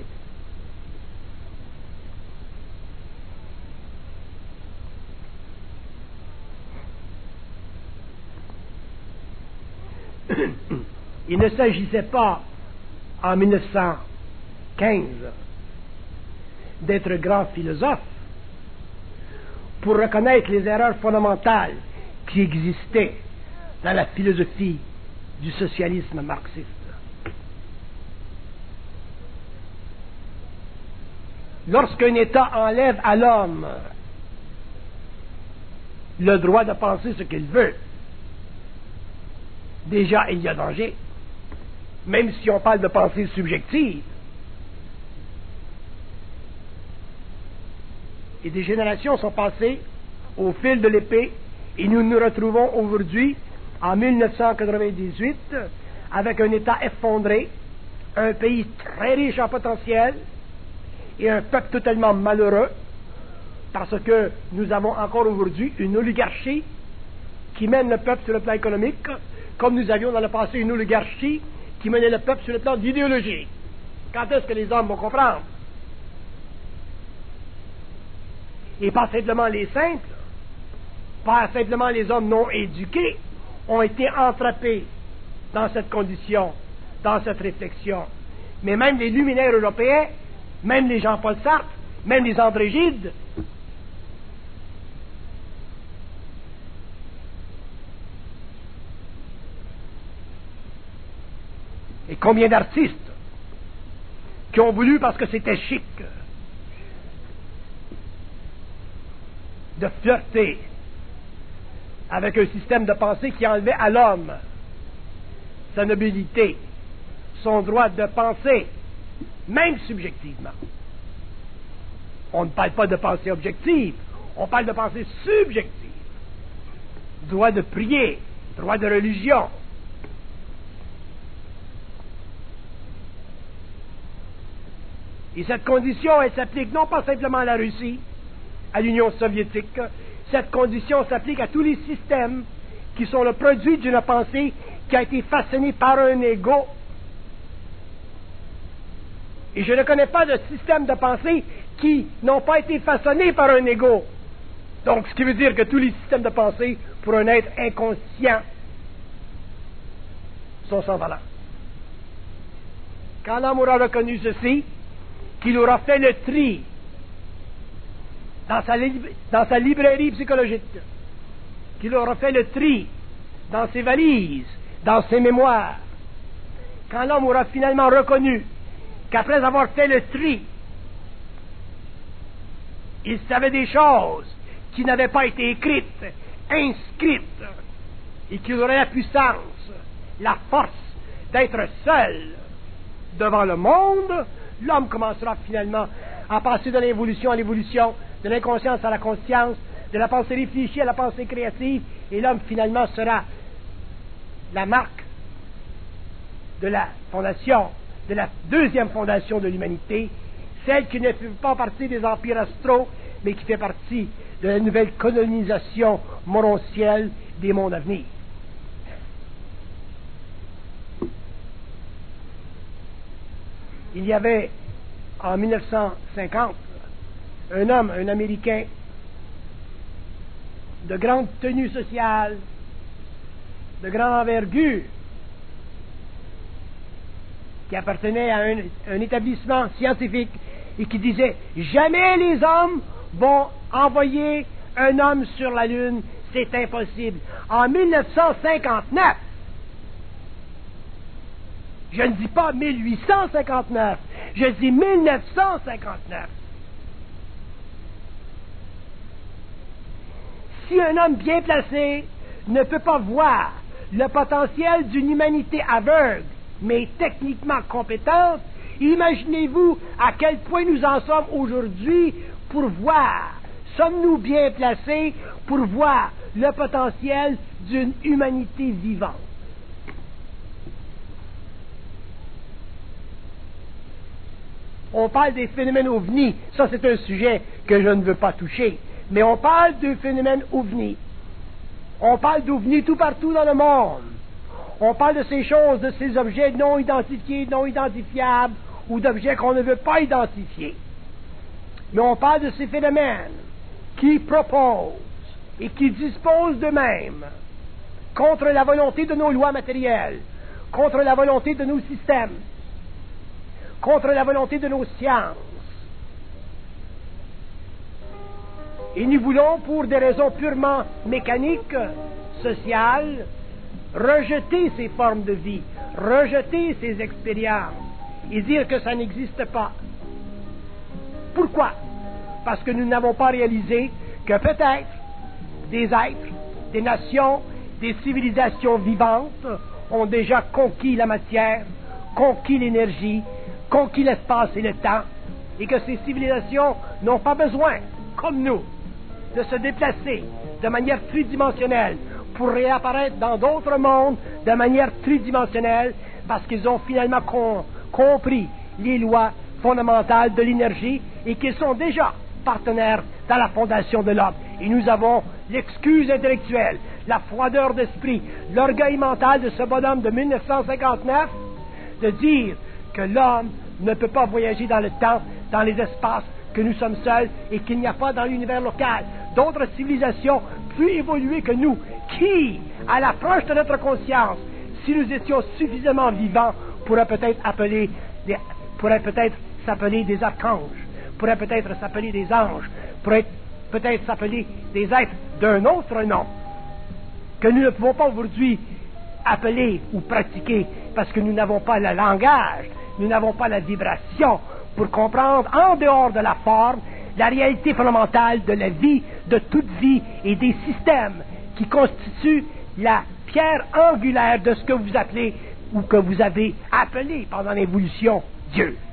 Il ne s'agissait pas, en 1915, d'être grand philosophe pour reconnaître les erreurs fondamentales qui existaient dans la philosophie du socialisme marxiste. Lorsqu'un État enlève à l'homme le droit de penser ce qu'il veut, déjà il y a danger, même si on parle de pensée subjective. Et des générations sont passées au fil de l'épée, et nous nous retrouvons aujourd'hui, en 1998, avec un État effondré, un pays très riche en potentiel, et un peuple totalement malheureux, parce que nous avons encore aujourd'hui une oligarchie qui mène le peuple sur le plan économique, comme nous avions dans le passé une oligarchie qui menait le peuple sur le plan d'idéologie. Quand est-ce que les hommes vont comprendre? Et pas simplement les simples, pas simplement les hommes non éduqués ont été entrappés dans cette condition, dans cette réflexion. Mais même les luminaires européens, même les Jean-Paul Sartre, même les André Gide, et combien d'artistes qui ont voulu, parce que c'était chic, de flirter avec un système de pensée qui enlevait à l'homme sa nobilité, son droit de penser, même subjectivement. On ne parle pas de pensée objective, on parle de pensée subjective. Droit de prier, droit de religion. Et cette condition, elle s'applique non pas simplement à la Russie, à l'Union soviétique, cette condition s'applique à tous les systèmes qui sont le produit d'une pensée qui a été façonnée par un ego. Et je ne connais pas de système de pensée qui n'ont pas été façonnés par un ego. Donc, ce qui veut dire que tous les systèmes de pensée, pour un être inconscient, sont sans valeur. Quand l'homme aura reconnu ceci, qu'il aura fait le tri dans sa librairie psychologique, qu'il aura fait le tri dans ses valises, dans ses mémoires, quand l'homme aura finalement reconnu qu'après avoir fait le tri, il savait des choses qui n'avaient pas été écrites, inscrites, et qu'il aurait la puissance, la force d'être seul devant le monde, l'homme commencera finalement à passer de l'évolution à l'évolution, de l'inconscience à la conscience, de la pensée réfléchie à la pensée créative, et l'homme finalement sera la marque de la fondation, de la deuxième fondation de l'humanité, celle qui ne fait pas partie des empires astraux, mais qui fait partie de la nouvelle colonisation morontielle des mondes à venir. Il y avait, en 1950, un homme, un Américain, de grande tenue sociale, de grande envergure, qui appartenait à un établissement scientifique et qui disait « Jamais les hommes vont envoyer un homme sur la Lune, c'est impossible. » En 1959, je ne dis pas 1859, je dis 1959. Si un homme bien placé ne peut pas voir le potentiel d'une humanité aveugle, mais techniquement compétente, imaginez-vous à quel point nous en sommes aujourd'hui pour voir. Sommes-nous bien placés pour voir le potentiel d'une humanité vivante? On parle des phénomènes ovnis. Ça, c'est un sujet que je ne veux pas toucher. Mais on parle de phénomènes ovnis. On parle d'ovnis tout partout dans le monde. On parle de ces choses, de ces objets non identifiés, non identifiables, ou d'objets qu'on ne veut pas identifier. Mais on parle de ces phénomènes qui proposent et qui disposent d'eux-mêmes contre la volonté de nos lois matérielles, contre la volonté de nos systèmes, contre la volonté de nos sciences. Et nous voulons, pour des raisons purement mécaniques, sociales, rejeter ces formes de vie, rejeter ces expériences et dire que ça n'existe pas. Pourquoi? Parce que nous n'avons pas réalisé que peut-être des êtres, des nations, des civilisations vivantes ont déjà conquis la matière, conquis l'énergie, conquis l'espace et le temps, et que ces civilisations n'ont pas besoin, comme nous, de se déplacer de manière tridimensionnelle pour réapparaître dans d'autres mondes de manière tridimensionnelle, parce qu'ils ont finalement compris les lois fondamentales de l'énergie et qu'ils sont déjà partenaires dans la fondation de l'homme. Et nous avons l'excuse intellectuelle, la froideur d'esprit, l'orgueil mental de ce bonhomme de 1959 de dire que l'homme ne peut pas voyager dans le temps, dans les espaces, que nous sommes seuls et qu'il n'y a pas dans l'univers local d'autres civilisations plus évoluées que nous, qui, à l'approche de notre conscience, si nous étions suffisamment vivants, pourraient peut-être s'appeler des archanges, pourraient peut-être s'appeler des anges, pourraient peut-être s'appeler des êtres d'un autre nom, que nous ne pouvons pas aujourd'hui appeler ou pratiquer, parce que nous n'avons pas le langage, nous n'avons pas la vibration pour comprendre en dehors de la forme la réalité fondamentale de la vie, de toute vie et des systèmes qui constituent la pierre angulaire de ce que vous appelez ou que vous avez appelé pendant l'évolution Dieu.